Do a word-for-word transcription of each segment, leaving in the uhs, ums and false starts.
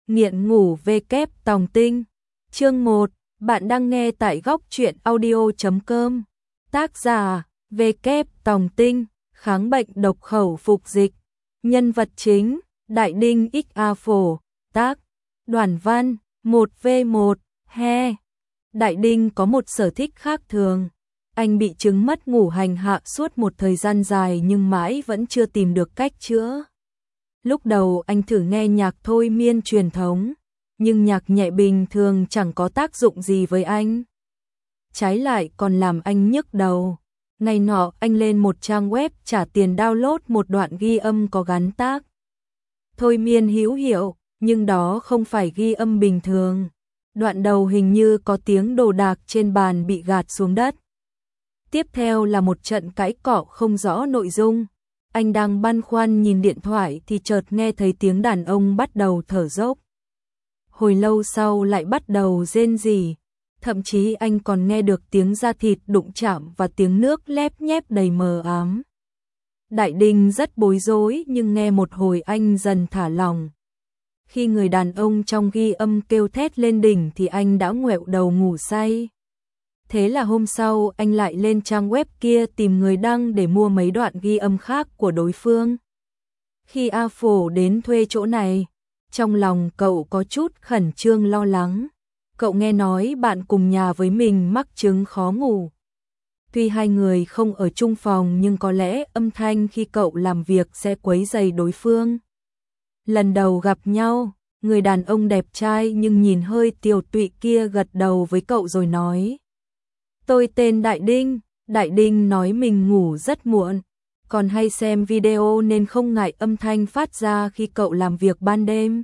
Nghiện ngủ về kép tòng tinh. Chương một, bạn đang nghe tại góc truyện audio chấm com. Tác giả về kép tòng tinh, kháng bệnh độc khẩu phục dịch. Nhân vật chính, Đại Đinh X A Phổ, tác, Đoàn Văn, một v một, he. Đại Đinh có một sở thích khác thường. Anh bị chứng mất ngủ hành hạ suốt một thời gian dài nhưng mãi vẫn chưa tìm được cách chữa. Lúc đầu anh thử nghe nhạc thôi miên truyền thống, nhưng nhạc nhẹ bình thường chẳng có tác dụng gì với anh. Trái lại còn làm anh nhức đầu. Ngày nọ anh lên một trang web trả tiền download một đoạn ghi âm có gắn tác thôi miên hữu hiệu, nhưng đó không phải ghi âm bình thường. Đoạn đầu hình như có tiếng đồ đạc trên bàn bị gạt xuống đất. Tiếp theo là một trận cãi cọ không rõ nội dung. Anh đang băn khoăn nhìn điện thoại thì chợt nghe thấy tiếng đàn ông bắt đầu thở dốc. Hồi lâu sau lại bắt đầu rên rỉ. Thậm chí anh còn nghe được tiếng da thịt đụng chạm và tiếng nước lép nhép đầy mờ ám. Đại Đinh rất bối rối nhưng nghe một hồi anh dần thả lỏng. Khi người đàn ông trong ghi âm kêu thét lên đỉnh thì anh đã ngoẹo đầu ngủ say. Thế là hôm sau anh lại lên trang web kia tìm người đăng để mua mấy đoạn ghi âm khác của đối phương. Khi A Phổ đến thuê chỗ này, trong lòng cậu có chút khẩn trương lo lắng. Cậu nghe nói bạn cùng nhà với mình mắc chứng khó ngủ. Tuy hai người không ở chung phòng nhưng có lẽ âm thanh khi cậu làm việc sẽ quấy rầy đối phương. Lần đầu gặp nhau, người đàn ông đẹp trai nhưng nhìn hơi tiều tụy kia gật đầu với cậu rồi nói: "Tôi tên Đại Đinh." Đại Đinh nói mình ngủ rất muộn, còn hay xem video nên không ngại âm thanh phát ra khi cậu làm việc ban đêm.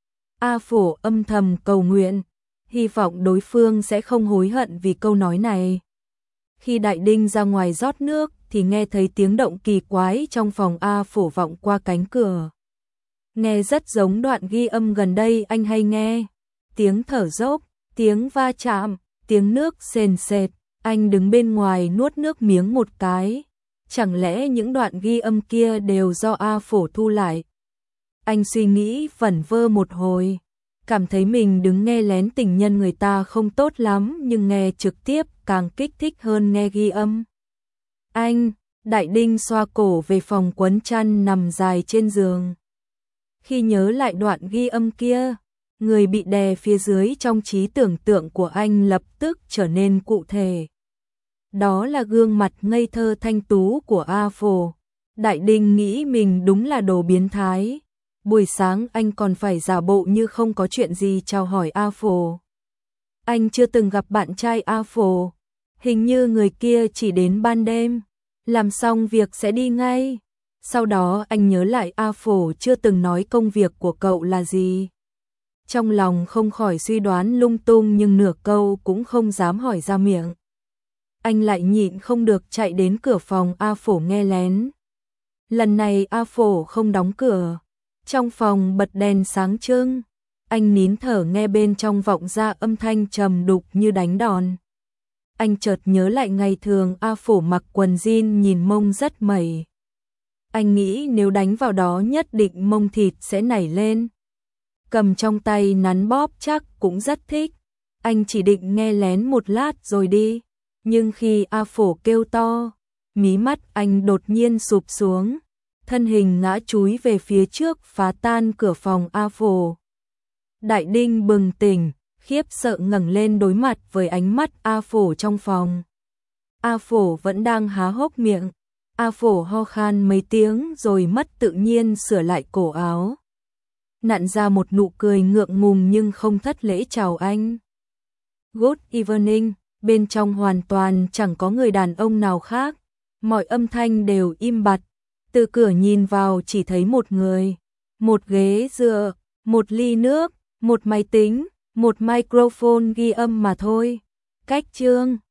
A Phổ âm thầm cầu nguyện, hy vọng đối phương sẽ không hối hận vì câu nói này. Khi Đại Đinh ra ngoài rót nước thì nghe thấy tiếng động kỳ quái trong phòng A Phổ vọng qua cánh cửa. Nghe rất giống đoạn ghi âm gần đây anh hay nghe. Tiếng thở dốc, tiếng va chạm, tiếng nước sền sệt. Anh đứng bên ngoài nuốt nước miếng một cái. Chẳng lẽ những đoạn ghi âm kia đều do A Phổ thu lại? Anh suy nghĩ vẩn vơ một hồi, cảm thấy mình đứng nghe lén tình nhân người ta không tốt lắm, nhưng nghe trực tiếp càng kích thích hơn nghe ghi âm. Anh, Đại Đinh xoa cổ về phòng quấn chăn nằm dài trên giường. Khi nhớ lại đoạn ghi âm kia, người bị đè phía dưới trong trí tưởng tượng của anh lập tức trở nên cụ thể. Đó là gương mặt ngây thơ thanh tú của A Phổ. Đại Đinh nghĩ mình đúng là đồ biến thái. Buổi sáng anh còn phải giả bộ như không có chuyện gì chào hỏi A Phổ. Anh chưa từng gặp bạn trai A Phổ. Hình như người kia chỉ đến ban đêm, làm xong việc sẽ đi ngay. Sau đó anh nhớ lại A Phổ chưa từng nói công việc của cậu là gì. Trong lòng không khỏi suy đoán lung tung nhưng nửa câu cũng không dám hỏi ra miệng. Anh lại nhịn không được chạy đến cửa phòng A Phổ nghe lén. Lần này A Phổ không đóng cửa. Trong phòng bật đèn sáng trưng. Anh nín thở nghe bên trong vọng ra âm thanh trầm đục như đánh đòn. Anh chợt nhớ lại ngày thường A Phổ mặc quần jean nhìn mông rất mẩy. Anh nghĩ nếu đánh vào đó nhất định mông thịt sẽ nảy lên. Cầm trong tay nắn bóp chắc cũng rất thích. Anh chỉ định nghe lén một lát rồi đi. Nhưng khi A Phổ kêu to, mí mắt anh đột nhiên sụp xuống. Thân hình ngã chúi về phía trước phá tan cửa phòng A Phổ. Đại Đinh bừng tỉnh, khiếp sợ ngẩng lên đối mặt với ánh mắt A Phổ trong phòng. A Phổ vẫn đang há hốc miệng. A Phổ ho khan mấy tiếng rồi mất tự nhiên sửa lại cổ áo. Nặn ra một nụ cười ngượng ngùng nhưng không thất lễ chào anh. Good evening, bên trong hoàn toàn chẳng có người đàn ông nào khác. Mọi âm thanh đều im bặt. Từ cửa nhìn vào chỉ thấy một người, một ghế dựa, một ly nước, một máy tính, một microphone ghi âm mà thôi. Cách chương